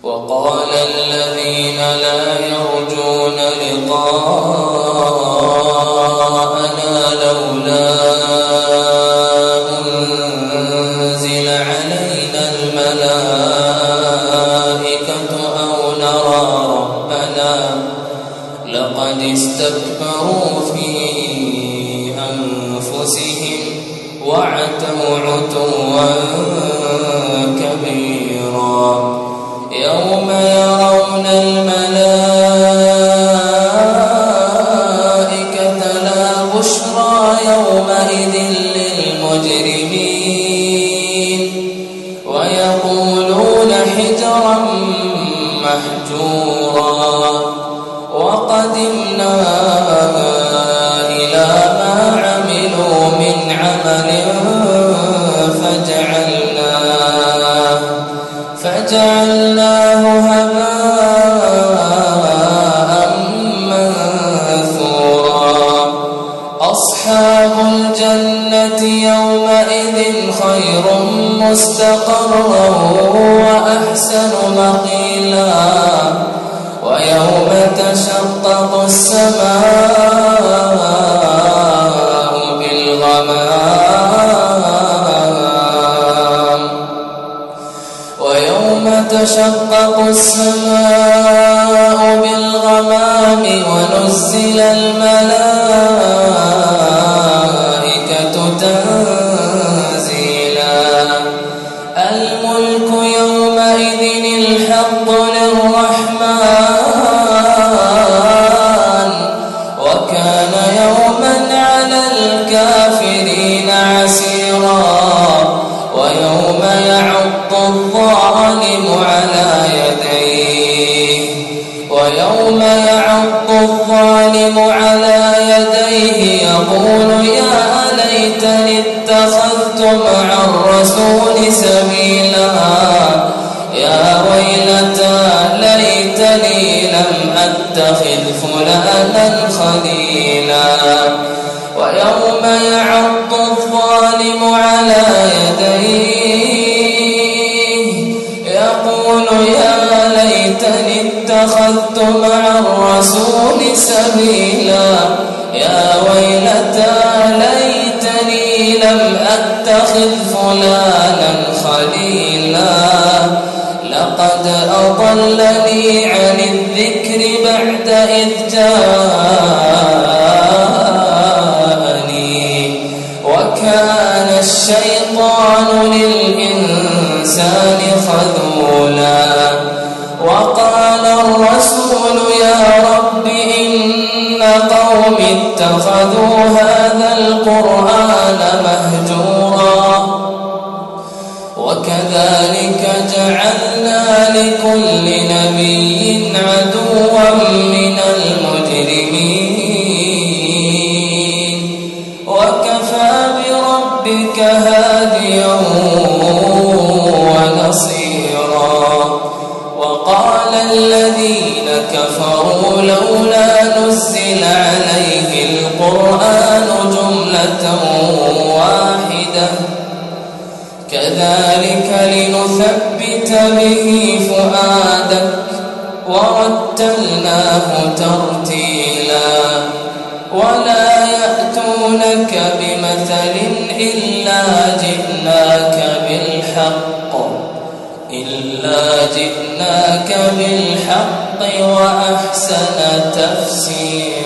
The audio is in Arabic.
وقال الذين لا يرجون لقاءنا لولا أنزل علينا الملائكة أو نرى ربنا لقد استكبروا في أنفسهم وعتوا عتوا كبيرا يوم يرون الملائكة لا بشرى يومئذ للمجرمين ويقولون حجرا محجورا وقدمنا إلى ما عملوا من عمل فجعلناه هباء منثورا أصحاب الجنة يومئذ خير مستقرا وأحسن مقيلا ويوم تشقق السماء بالغمام تشقق السماء بالغمام ونزل الملائكة تنزيلا الملك يومئذ الحق للرحمن وكان يوما على الكافرين عسيرا ويوم يعض الظالم على يديه يقول يا ليتني اتخذت مع الرسول سبيلا يا ويلتى ليتني لم أتخذ فلانا خليلا ويوم يعض الظالم على يديه يقول يا ليتني اتخذت مع الرسول سبيلا يا ويلتى ليتني لم أتخذ فلانا خليلا لقد أضلني عن الذكر بعد إذ جاءني وكان الشيطان للإنسان خذولا وقال الرسول يا رب إن قوم اتخذوا هذا القرآن مهجورا وكذلك جعلنا لكل نبي عدوا من المجرمين وكفى بربك هاديا ونصيرا وقال الذين كفروا لولا نزل عليه القرآن جملة واحدة كذلك لنثبت به فؤادك ورتلناه ترتيلا ولا يأتونك بمثل إلا جئناك بالحق وأحسن تفسيرا.